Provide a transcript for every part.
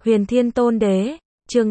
Huyền Thiên Tôn Đế, chương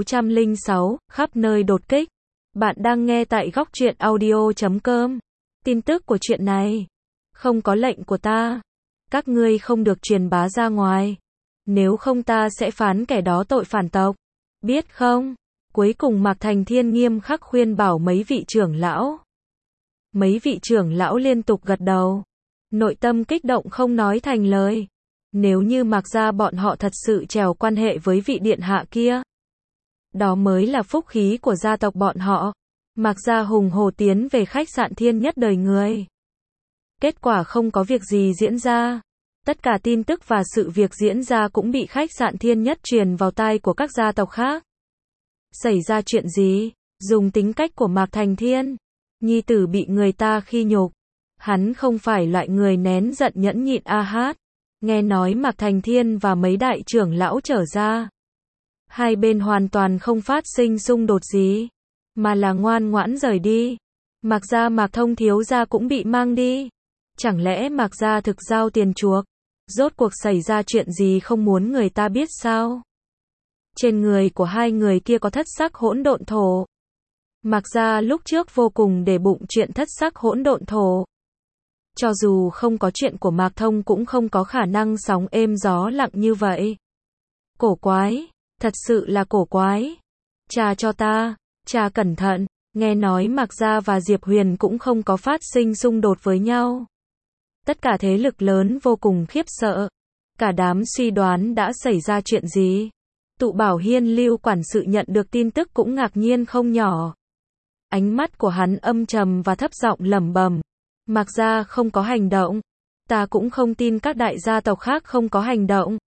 606, khắp nơi đột kích. Bạn đang nghe tại góc truyện audio.com. Tin tức của chuyện này, không có lệnh của ta, các ngươi không được truyền bá ra ngoài. Nếu không ta sẽ phán kẻ đó tội phản tộc. Biết không? Cuối cùng Mạc Thành Thiên nghiêm khắc khuyên bảo mấy vị trưởng lão. Mấy vị trưởng lão liên tục gật đầu. Nội tâm kích động không nói thành lời. Nếu như Mạc gia bọn họ thật sự trèo quan hệ với vị điện hạ kia, đó mới là phúc khí của gia tộc bọn họ. Mạc gia hùng hổ tiến về khách sạn Thiên Nhất đời người. Kết quả không có việc gì diễn ra. Tất cả tin tức và sự việc diễn ra cũng bị khách sạn Thiên Nhất truyền vào tai của các gia tộc khác. Xảy ra chuyện gì? Dùng tính cách của Mạc Thành Thiên, nhi tử bị người ta khi nhục. Hắn không phải loại người nén giận nhẫn nhịn hát. Nghe nói Mạc Thành Thiên và mấy đại trưởng lão trở ra, hai bên hoàn toàn không phát sinh xung đột gì, mà là ngoan ngoãn rời đi. Mạc gia Mạc Thông thiếu gia cũng bị mang đi. Chẳng lẽ Mạc gia thực giao tiền chuộc? Rốt cuộc xảy ra chuyện gì không muốn người ta biết sao? Trên người của hai người kia có thất sắc hỗn độn thổ. Mạc gia lúc trước vô cùng để bụng chuyện thất sắc hỗn độn thổ. Cho dù không có chuyện của Mạc Thông cũng không có khả năng sóng êm gió lặng như vậy. Cổ quái, thật sự là cổ quái. Cha cho ta, cha cẩn thận, nghe nói Mạc gia và Diệp Huyền cũng không có phát sinh xung đột với nhau. Tất cả thế lực lớn vô cùng khiếp sợ. Cả đám suy đoán đã xảy ra chuyện gì. Tụ Bảo Hiên Lưu quản sự nhận được tin tức cũng ngạc nhiên không nhỏ. Ánh mắt của hắn âm trầm và thấp giọng lẩm bẩm. Mạc gia không có hành động. Ta cũng không tin các đại gia tộc khác không có hành động.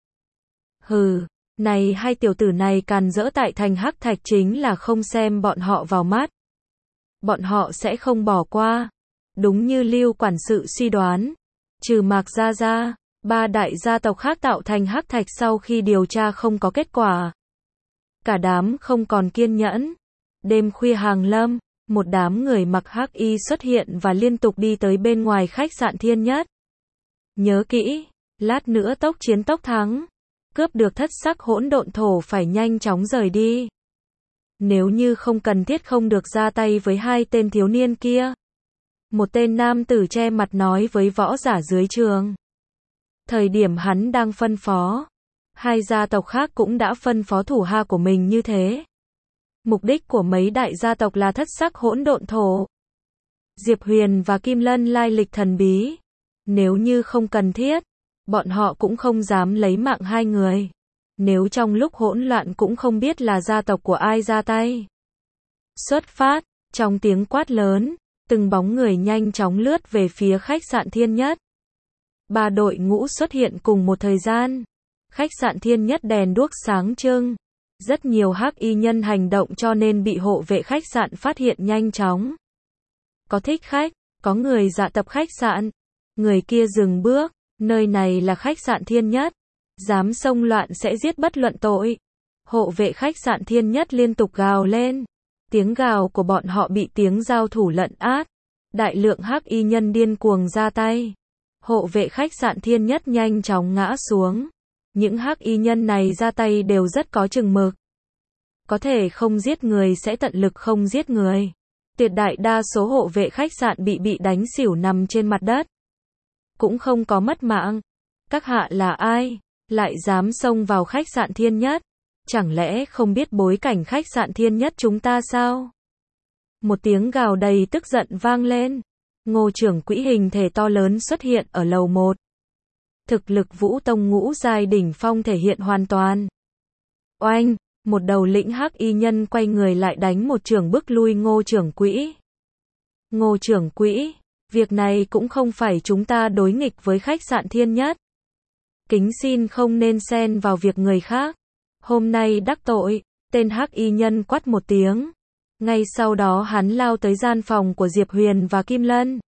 Hừ, này hai tiểu tử này càn rỡ tại thành Hắc Thạch chính là không xem bọn họ vào mắt. Bọn họ sẽ không bỏ qua. Đúng như Lưu quản sự suy đoán. Trừ Mạc gia ra, ba đại gia tộc khác tạo thành Hắc Thạch sau khi điều tra không có kết quả. Cả đám không còn kiên nhẫn. Đêm khuya hàng lâm, một đám người mặc hắc y xuất hiện và liên tục đi tới bên ngoài khách sạn Thiên Nhất. Nhớ kỹ, lát nữa tốc chiến tốc thắng. Cướp được thất sắc hỗn độn thổ phải nhanh chóng rời đi. Nếu như không cần thiết không được ra tay với hai tên thiếu niên kia. Một tên nam tử che mặt nói với võ giả dưới trường. Thời điểm hắn đang phân phó, hai gia tộc khác cũng đã phân phó thủ hạ của mình như thế. Mục đích của mấy đại gia tộc là thất sắc hỗn độn thổ. Diệp Huyền và Kim Lân lai lịch thần bí. Nếu như không cần thiết, bọn họ cũng không dám lấy mạng hai người. Nếu trong lúc hỗn loạn cũng không biết là gia tộc của ai ra tay. Xuất phát, trong tiếng quát lớn, từng bóng người nhanh chóng lướt về phía khách sạn Thiên Nhất. Ba đội ngũ xuất hiện cùng một thời gian. Khách sạn Thiên Nhất đèn đuốc sáng trưng. Rất nhiều hắc y nhân hành động cho nên bị hộ vệ khách sạn phát hiện nhanh chóng. Có thích khách, có người dạ tập khách sạn. Người kia dừng bước, nơi này là khách sạn Thiên Nhất. Dám xông loạn sẽ giết bất luận tội. Hộ vệ khách sạn Thiên Nhất liên tục gào lên. Tiếng gào của bọn họ bị tiếng giao thủ lẫn át. Đại lượng hắc y nhân điên cuồng ra tay. Hộ vệ khách sạn Thiên Nhất nhanh chóng ngã xuống. Những hắc y nhân này ra tay đều rất có chừng mực. Có thể không giết người sẽ tận lực không giết người. Tuyệt đại đa số hộ vệ khách sạn bị đánh xỉu nằm trên mặt đất. Cũng không có mất mạng. Các hạ là ai? Lại dám xông vào khách sạn Thiên Nhất? Chẳng lẽ không biết bối cảnh khách sạn Thiên Nhất chúng ta sao? Một tiếng gào đầy tức giận vang lên. Ngô trưởng quỹ hình thể to lớn xuất hiện ở lầu 1. Thực lực Vũ Tông ngũ giai đỉnh phong thể hiện hoàn toàn. Oanh, một đầu lĩnh hắc y nhân quay người lại đánh một chưởng bức lui Ngô trưởng quỹ. Ngô trưởng quỹ, việc này cũng không phải chúng ta đối nghịch với khách sạn Thiên Nhất. Kính xin không nên xen vào việc người khác. Hôm nay đắc tội, tên hắc y nhân quát một tiếng. Ngay sau đó hắn lao tới gian phòng của Diệp Huyền và Kim Lân.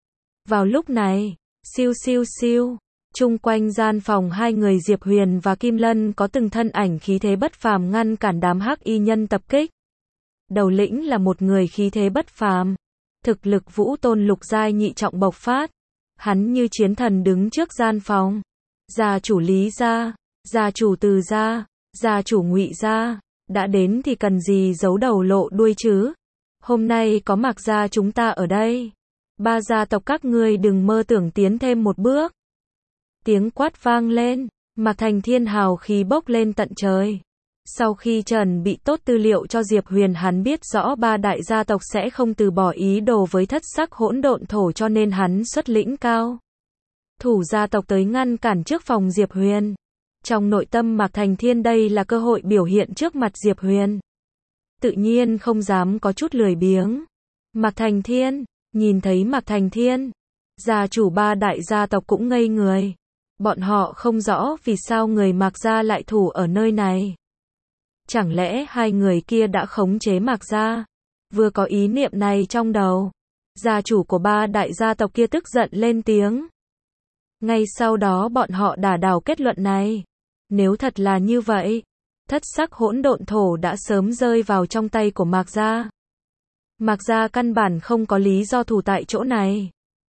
Vào lúc này, siêu siêu siêu. Chung quanh gian phòng hai người Diệp Huyền và Kim Lân có từng thân ảnh khí thế bất phàm ngăn cản đám hắc y nhân tập kích. Đầu lĩnh là một người khí thế bất phàm. Thực lực Vũ Tôn lục giai nhị trọng bộc phát. Hắn như chiến thần đứng trước gian phòng. Gia chủ Lý gia, gia chủ Từ gia, Gia chủ Ngụy gia, đã đến thì cần gì giấu đầu lộ đuôi chứ? Hôm nay có Mạc gia chúng ta ở đây. Ba gia tộc các ngươi đừng mơ tưởng tiến thêm một bước. Tiếng quát vang lên, Mạc Thành Thiên hào khí bốc lên tận trời. Sau khi chuẩn bị tốt tư liệu cho Diệp Huyền, hắn biết rõ ba đại gia tộc sẽ không từ bỏ ý đồ với thất sắc hỗn độn thổ, cho nên hắn xuất lĩnh cao thủ gia tộc tới ngăn cản trước phòng Diệp Huyền. Trong nội tâm Mạc Thành Thiên đây là cơ hội biểu hiện trước mặt Diệp Huyền. Tự nhiên không dám có chút lười biếng. Mạc Thành Thiên, nhìn thấy Mạc Thành Thiên, gia chủ ba đại gia tộc cũng ngây người. Bọn họ không rõ vì sao người Mạc gia lại thủ ở nơi này. Chẳng lẽ hai người kia đã khống chế Mạc gia? Vừa có ý niệm này trong đầu, gia chủ của ba đại gia tộc kia tức giận lên tiếng. Ngay sau đó bọn họ đả đảo kết luận này. Nếu thật là như vậy, thất sắc hỗn độn thổ đã sớm rơi vào trong tay của Mạc gia. Mạc gia căn bản không có lý do thủ tại chỗ này.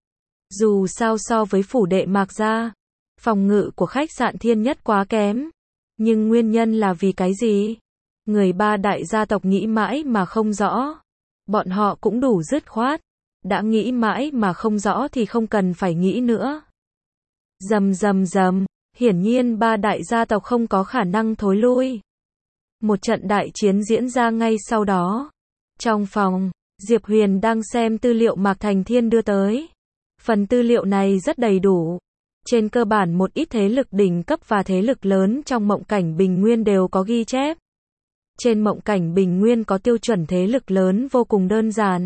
Dù sao so với phủ đệ Mạc gia, phòng ngự của khách sạn Thiên Nhất quá kém. Nhưng nguyên nhân là vì cái gì? Người ba đại gia tộc nghĩ mãi mà không rõ. Bọn họ cũng đủ dứt khoát. Đã nghĩ mãi mà không rõ thì không cần phải nghĩ nữa. Rầm rầm rầm, hiển nhiên ba đại gia tộc không có khả năng thối lui. Một trận đại chiến diễn ra ngay sau đó. Trong phòng, Diệp Huyền đang xem tư liệu Mạc Thành Thiên đưa tới. Phần tư liệu này rất đầy đủ. Trên cơ bản một ít thế lực đỉnh cấp và thế lực lớn trong mộng cảnh Bình Nguyên đều có ghi chép. Trên mộng cảnh Bình Nguyên có tiêu chuẩn thế lực lớn vô cùng đơn giản.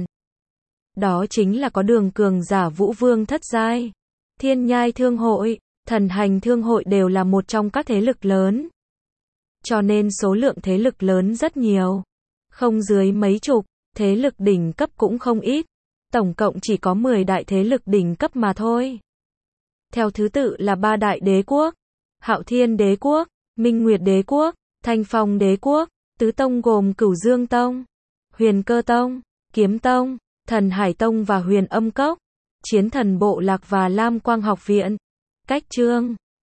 Đó chính là có đường cường giả Vũ Vương thất giai, Thiên Nhai Thương Hội, Thần Hành Thương Hội đều là một trong các thế lực lớn. Cho nên số lượng thế lực lớn rất nhiều. Không dưới mấy chục, thế lực đỉnh cấp cũng không ít. Tổng cộng chỉ có 10 đại thế lực đỉnh cấp mà thôi. Theo thứ tự là ba đại đế quốc, Hạo Thiên đế quốc, Minh Nguyệt đế quốc, Thanh Phong đế quốc, tứ tông gồm Cửu Dương tông, Huyền Cơ tông, Kiếm tông, Thần Hải tông và Huyền Âm cốc, Chiến Thần bộ lạc và Lam Quang học viện. Cách chương